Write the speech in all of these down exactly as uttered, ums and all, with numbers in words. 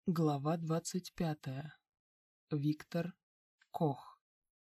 Глава двадцать пятая. Виктор Кох.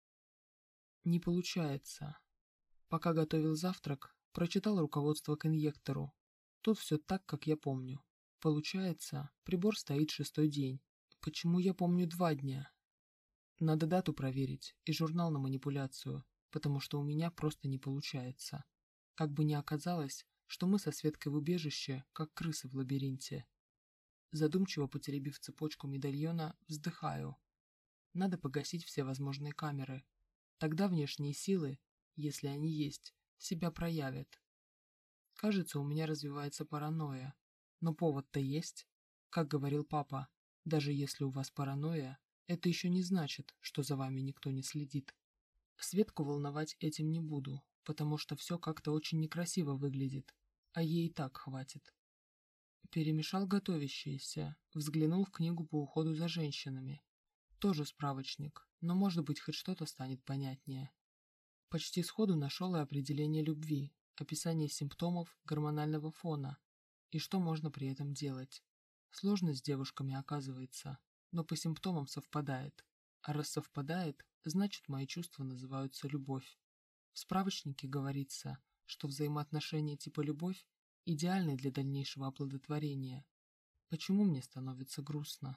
Не получается. Пока готовил завтрак, прочитал руководство к инъектору. Тут все так, как я помню. Получается, прибор стоит шестой день. Почему я помню два дня? Надо дату проверить и журнал на манипуляцию, потому что у меня просто не получается. Как бы ни оказалось, что мы со Светкой в убежище, как крысы в лабиринте. Задумчиво потеребив цепочку медальона, вздыхаю. Надо погасить все возможные камеры. Тогда внешние силы, если они есть, себя проявят. Кажется, у меня развивается паранойя. Но повод-то есть. Как говорил папа, даже если у вас паранойя, это еще не значит, что за вами никто не следит. Светку волновать этим не буду, потому что все как-то очень некрасиво выглядит, а ей и так хватит. Перемешал готовящиеся, взглянул в книгу по уходу за женщинами. Тоже справочник, но может быть хоть что-то станет понятнее. Почти сходу нашел и определение любви, описание симптомов гормонального фона и что можно при этом делать. Сложно с девушками оказывается, но по симптомам совпадает. А раз совпадает, значит мои чувства называются любовь. В справочнике говорится, что взаимоотношения типа любовь идеальны для дальнейшего оплодотворения. Почему мне становится грустно?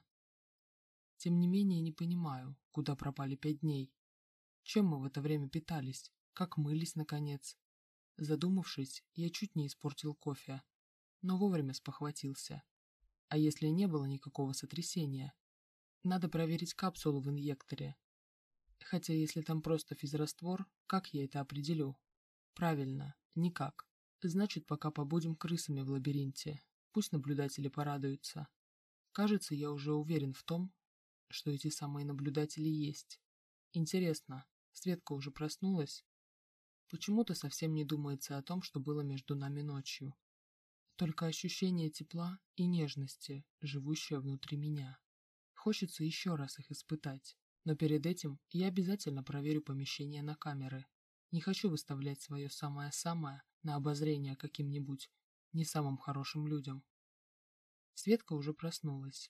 Тем не менее не понимаю, куда пропали пять дней. Чем мы в это время питались? Как мылись, наконец? Задумавшись, я чуть не испортил кофе, но вовремя спохватился. А если не было никакого сотрясения? Надо проверить капсулу в инъекторе. Хотя если там просто физраствор, как я это определю? Правильно, никак. Значит, пока побудем крысами в лабиринте. Пусть наблюдатели порадуются. Кажется, я уже уверен в том, что эти самые наблюдатели есть. Интересно, Светка уже проснулась? Почему-то совсем не думается о том, что было между нами ночью. Только ощущение тепла и нежности, живущее внутри меня. Хочется еще раз их испытать, но перед этим я обязательно проверю помещение на камеры. Не хочу выставлять свое самое-самое на обозрение каким-нибудь не самым хорошим людям. Светка уже проснулась.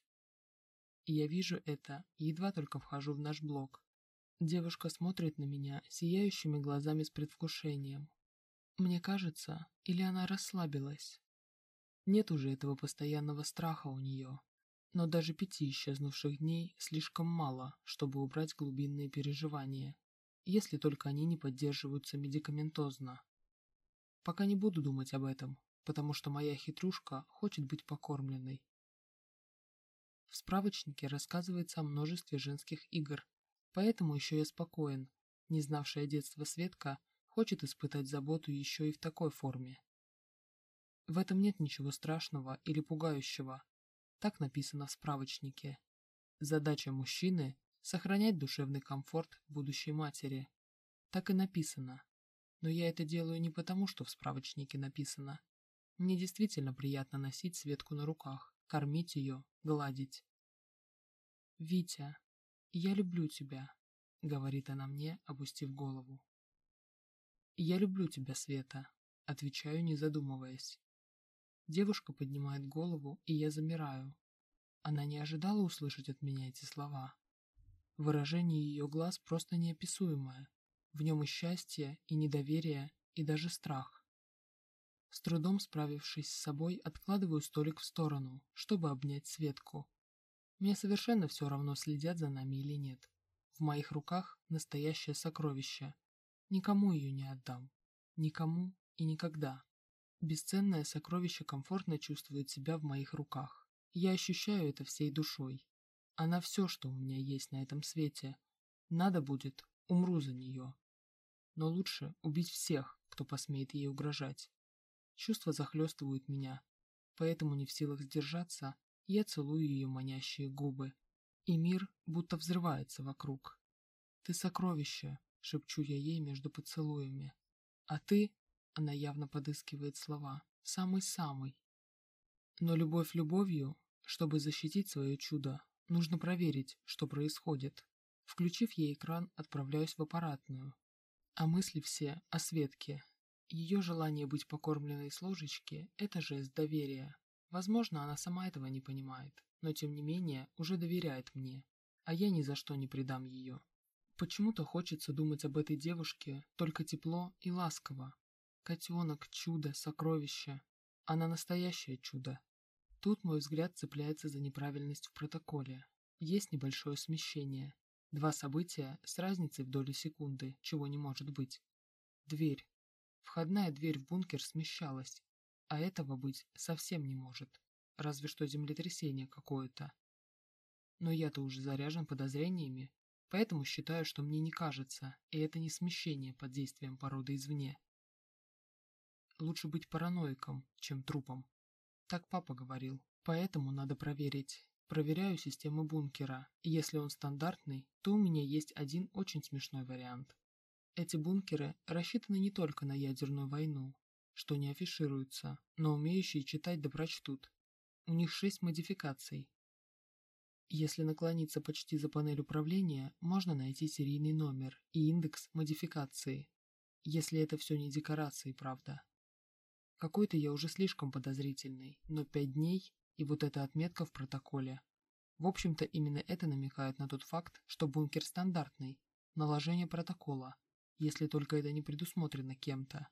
И я вижу это, едва только вхожу в наш блок. Девушка смотрит на меня сияющими глазами с предвкушением. Мне кажется, или она расслабилась. Нет уже этого постоянного страха у нее. Но даже пяти исчезнувших дней слишком мало, чтобы убрать глубинные переживания, если только они не поддерживаются медикаментозно. Пока не буду думать об этом, потому что моя хитрушка хочет быть покормленной. В справочнике рассказывается о множестве женских игр, поэтому еще я спокоен. Не знавшая детства Светка хочет испытать заботу еще и в такой форме. В этом нет ничего страшного или пугающего. Так написано в справочнике. Задача мужчины – сохранять душевный комфорт будущей матери. Так и написано. Но я это делаю не потому, что в справочнике написано. Мне действительно приятно носить Светку на руках, кормить ее, гладить. «Витя, я люблю тебя», — говорит она мне, опустив голову. «Я люблю тебя, Света», — отвечаю, не задумываясь. Девушка поднимает голову, и я замираю. Она не ожидала услышать от меня эти слова. Выражение ее глаз просто неописуемое. В нем и счастье, и недоверие, и даже страх. С трудом справившись с собой, откладываю столик в сторону, чтобы обнять Светку. Мне совершенно все равно, следят за нами или нет. В моих руках настоящее сокровище. Никому ее не отдам. Никому и никогда. Бесценное сокровище комфортно чувствует себя в моих руках. Я ощущаю это всей душой. Она все, что у меня есть на этом свете. Надо будет, умру за нее. Но лучше убить всех, кто посмеет ей угрожать. Чувства захлестывают меня, поэтому не в силах сдержаться, я целую ее манящие губы. И мир будто взрывается вокруг. «Ты сокровище», — шепчу я ей между поцелуями. «А ты...» — она явно подыскивает слова. «Самый-самый». Но любовь любовью, чтобы защитить свое чудо, нужно проверить, что происходит. Включив ей экран, отправляюсь в аппаратную. А мысли все о Светке. Ее желание быть покормленной с ложечки – это жест доверия. Возможно, она сама этого не понимает, но тем не менее уже доверяет мне, а я ни за что не предам ее. Почему-то хочется думать об этой девушке только тепло и ласково. Котенок, чудо, сокровище. Она настоящее чудо. Тут мой взгляд цепляется за неправильность в протоколе. Есть небольшое смещение. Два события с разницей в доли секунды, чего не может быть. Дверь. Входная дверь в бункер смещалась, а этого быть совсем не может. Разве что землетрясение какое-то. Но я-то уже заряжен подозрениями, поэтому считаю, что мне не кажется, и это не смещение под действием породы извне. Лучше быть параноиком, чем трупом. Так папа говорил, поэтому надо проверить. Проверяю систему бункера, и если он стандартный, то у меня есть один очень смешной вариант. Эти бункеры рассчитаны не только на ядерную войну, что не афишируется, но умеющие читать да прочтут. У них шесть модификаций. Если наклониться почти за панель управления, можно найти серийный номер и индекс модификации. Если это все не декорации, правда. Какой-то я уже слишком подозрительный, но пять дней и вот эта отметка в протоколе. В общем-то, именно это намекает на тот факт, что бункер стандартный, наложение протокола, если только это не предусмотрено кем-то.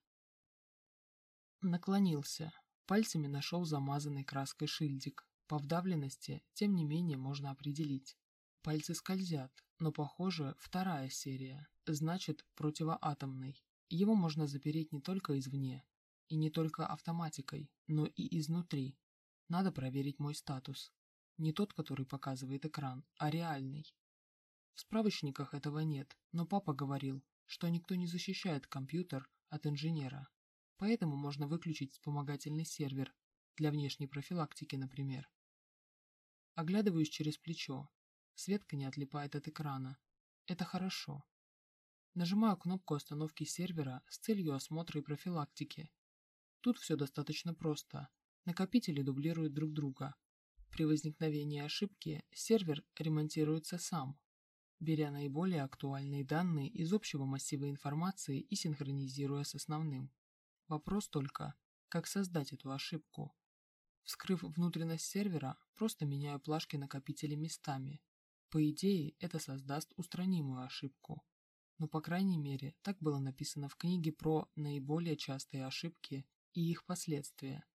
Наклонился, пальцами нашел замазанный краской шильдик. По вдавленности, тем не менее, можно определить. Пальцы скользят, но, похоже, вторая серия, значит, противоатомный. Его можно запереть не только извне, и не только автоматикой, но и изнутри. Надо проверить мой статус. Не тот, который показывает экран, а реальный. В справочниках этого нет, но папа говорил, что никто не защищает компьютер от инженера. Поэтому можно выключить вспомогательный сервер, для внешней профилактики, например. Оглядываюсь через плечо. Светка не отлипает от экрана. Это хорошо. Нажимаю кнопку остановки сервера с целью осмотра и профилактики. Тут все достаточно просто. Накопители дублируют друг друга. При возникновении ошибки сервер ремонтируется сам, беря наиболее актуальные данные из общего массива информации и синхронизируя с основным. Вопрос только, как создать эту ошибку. Вскрыв внутренность сервера, просто меняю плашки накопителей местами. По идее, это создаст устранимую ошибку. Но, по крайней мере, так было написано в книге про наиболее частые ошибки и их последствия.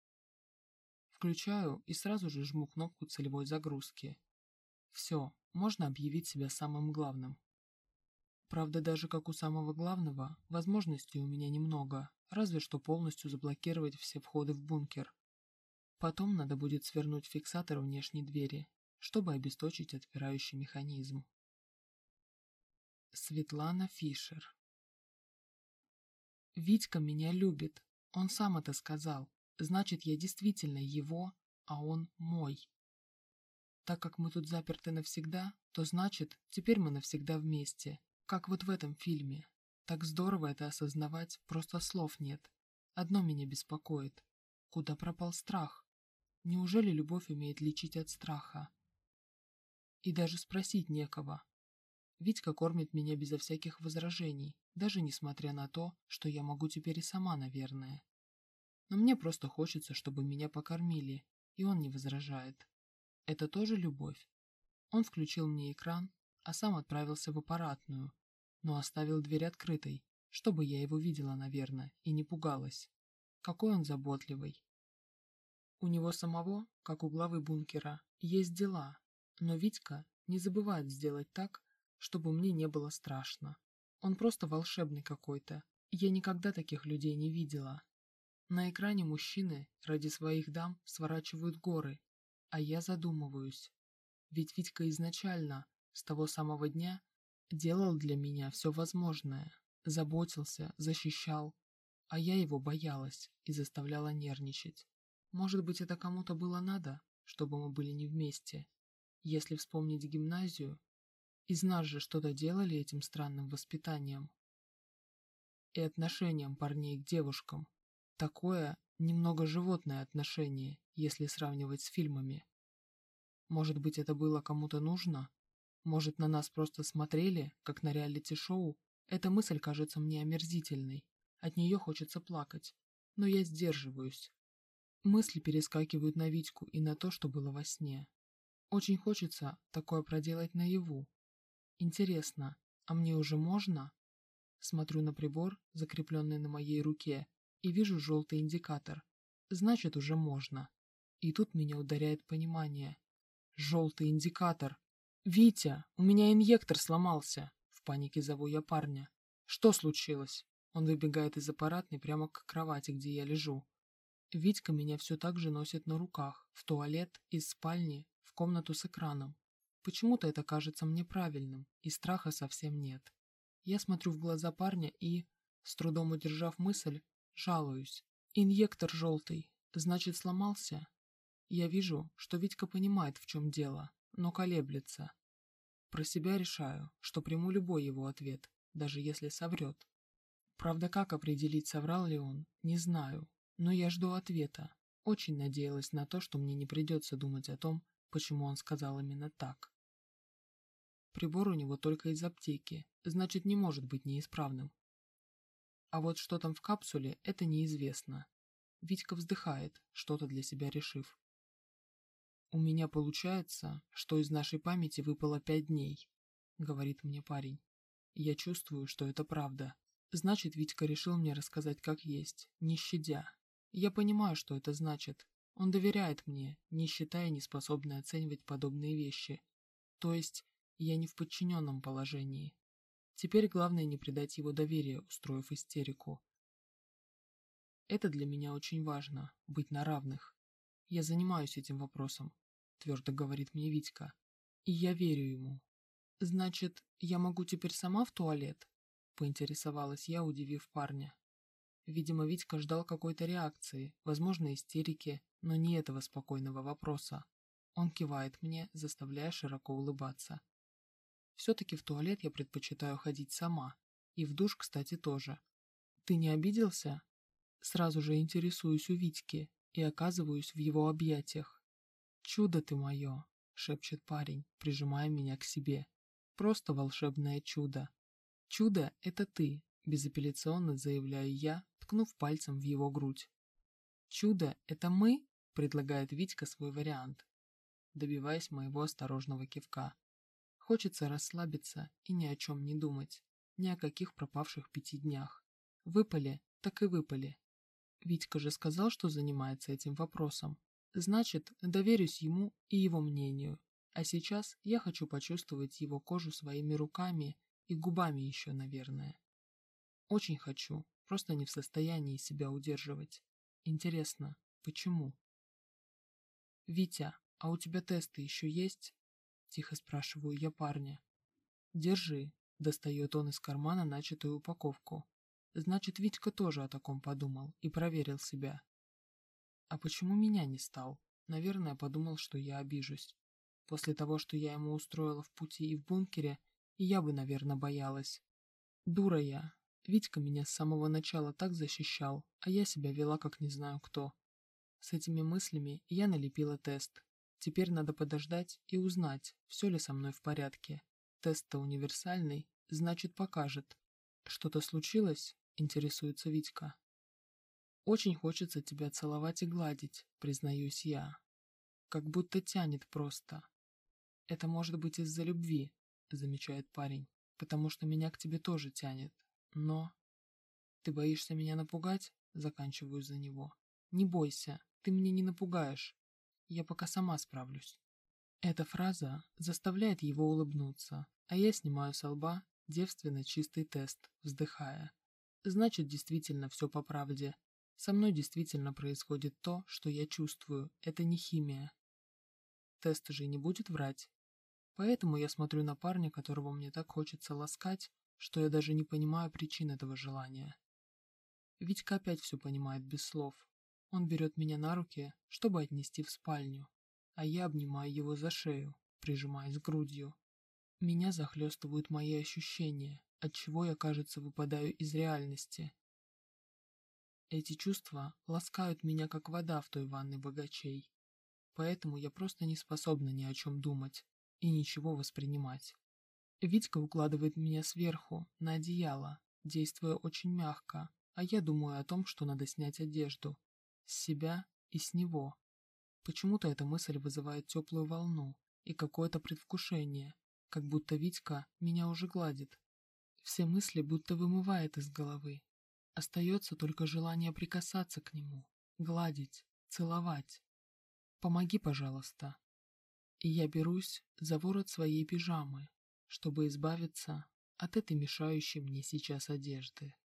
Включаю и сразу же жму кнопку целевой загрузки. Все, можно объявить себя самым главным. Правда, даже как у самого главного, возможностей у меня немного, разве что полностью заблокировать все входы в бункер. Потом надо будет свернуть фиксатор внешней двери, чтобы обесточить отпирающий механизм. Светлана Фишер. Витька меня любит, он сам это сказал. Значит, я действительно его, а он мой. Так как мы тут заперты навсегда, то значит, теперь мы навсегда вместе, как вот в этом фильме. Так здорово это осознавать, просто слов нет. Одно меня беспокоит. Куда пропал страх? Неужели любовь умеет лечить от страха? И даже спросить некого. Витька кормит меня безо всяких возражений, даже несмотря на то, что я могу теперь и сама, наверное. Но мне просто хочется, чтобы меня покормили, и он не возражает. Это тоже любовь? Он включил мне экран, а сам отправился в аппаратную, но оставил дверь открытой, чтобы я его видела, наверное, и не пугалась. Какой он заботливый. У него самого, как у главы бункера, есть дела, но Витька не забывает сделать так, чтобы мне не было страшно. Он просто волшебный какой-то, я никогда таких людей не видела. На экране мужчины ради своих дам сворачивают горы, а я задумываюсь. Ведь Витька изначально, с того самого дня, делал для меня все возможное, заботился, защищал, а я его боялась и заставляла нервничать. Может быть, это кому-то было надо, чтобы мы были не вместе. Если вспомнить гимназию, из нас же что-то делали этим странным воспитанием и отношением парней к девушкам. Такое немного животное отношение, если сравнивать с фильмами. Может быть, это было кому-то нужно? Может, на нас просто смотрели, как на реалити-шоу? Эта мысль кажется мне омерзительной. От нее хочется плакать. Но я сдерживаюсь. Мысли перескакивают на Витьку и на то, что было во сне. Очень хочется такое проделать наяву. Интересно, а мне уже можно? Смотрю на прибор, закрепленный на моей руке, и вижу желтый индикатор. Значит, уже можно. И тут меня ударяет понимание. Желтый индикатор. «Витя, у меня инъектор сломался!» В панике зову я парня. «Что случилось?» Он выбегает из аппаратной прямо к кровати, где я лежу. Витька меня все так же носит на руках, в туалет, из спальни, в комнату с экраном. Почему-то это кажется мне правильным, и страха совсем нет. Я смотрю в глаза парня и, с трудом удержав мысль, жалуюсь. «Инъектор желтый, значит, сломался?» Я вижу, что Витька понимает, в чем дело, но колеблется. Про себя решаю, что приму любой его ответ, даже если соврет. Правда, как определить, соврал ли он, не знаю, но я жду ответа. Очень надеялась на то, что мне не придется думать о том, почему он сказал именно так. Прибор у него только из аптеки, значит, не может быть неисправным. А вот что там в капсуле, это неизвестно. Витька вздыхает, что-то для себя решив. «У меня получается, что из нашей памяти выпало пять дней», — говорит мне парень. Я чувствую, что это правда. Значит, Витька решил мне рассказать как есть, не щадя. Я понимаю, что это значит. Он доверяет мне, не считая неспособной оценивать подобные вещи. То есть, я не в подчиненном положении. Теперь главное не предать его доверие, устроив истерику. Это для меня очень важно, быть на равных. Я занимаюсь этим вопросом, твердо говорит мне Витька. И я верю ему. Значит, я могу теперь сама в туалет? Поинтересовалась я, удивив парня. Видимо, Витька ждал какой-то реакции, возможно, истерики, но не этого спокойного вопроса. Он кивает мне, заставляя широко улыбаться. Все-таки в туалет я предпочитаю ходить сама. И в душ, кстати, тоже. Ты не обиделся? Сразу же интересуюсь у Витьки и оказываюсь в его объятиях. «Чудо ты мое!» — шепчет парень, прижимая меня к себе. «Просто волшебное чудо!» «Чудо — это ты!» — безапелляционно заявляю я, ткнув пальцем в его грудь. «Чудо — это мы?» — предлагает Витька свой вариант, добиваясь моего осторожного кивка. Хочется расслабиться и ни о чем не думать, ни о каких пропавших пяти днях. Выпали, так и выпали. Витька же сказал, что занимается этим вопросом. Значит, доверюсь ему и его мнению. А сейчас я хочу почувствовать его кожу своими руками и губами еще, наверное. Очень хочу, просто не в состоянии себя удерживать. Интересно, почему? «Витя, а у тебя тесты еще есть?» Тихо спрашиваю я парня. «Держи», — достает он из кармана начатую упаковку. Значит, Витька тоже о таком подумал и проверил себя. А почему меня не стал? Наверное, подумал, что я обижусь. После того, что я ему устроила в пути и в бункере, и я бы, наверное, боялась. Дура я. Витька меня с самого начала так защищал, а я себя вела как не знаю кто. С этими мыслями я налепила тест. Теперь надо подождать и узнать, все ли со мной в порядке. Тест-то универсальный, значит, покажет. Что-то случилось? Интересуется Витька. Очень хочется тебя целовать и гладить, признаюсь я. Как будто тянет просто. Это может быть из-за любви, замечает парень, потому что меня к тебе тоже тянет. Но... Ты боишься меня напугать? Заканчиваю за него. Не бойся, ты меня не напугаешь. Я пока сама справлюсь. Эта фраза заставляет его улыбнуться, а я снимаю со лба девственно чистый тест, вздыхая. Значит, действительно все по правде. Со мной действительно происходит то, что я чувствую. Это не химия. Тест же не будет врать. Поэтому я смотрю на парня, которого мне так хочется ласкать, что я даже не понимаю причин этого желания. Витька опять все понимает без слов. Он берет меня на руки, чтобы отнести в спальню, а я обнимаю его за шею, прижимаясь грудью. Меня захлестывают мои ощущения, отчего я, кажется, выпадаю из реальности. Эти чувства ласкают меня, как вода в той ванной богачей. Поэтому я просто не способна ни о чем думать и ничего воспринимать. Витька укладывает меня сверху, на одеяло, действуя очень мягко, а я думаю о том, что надо снять одежду. С себя и с него. Почему-то эта мысль вызывает теплую волну и какое-то предвкушение, как будто Витька меня уже гладит. Все мысли будто вымывает из головы. Остается только желание прикасаться к нему, гладить, целовать. Помоги, пожалуйста. И я берусь за ворот своей пижамы, чтобы избавиться от этой мешающей мне сейчас одежды.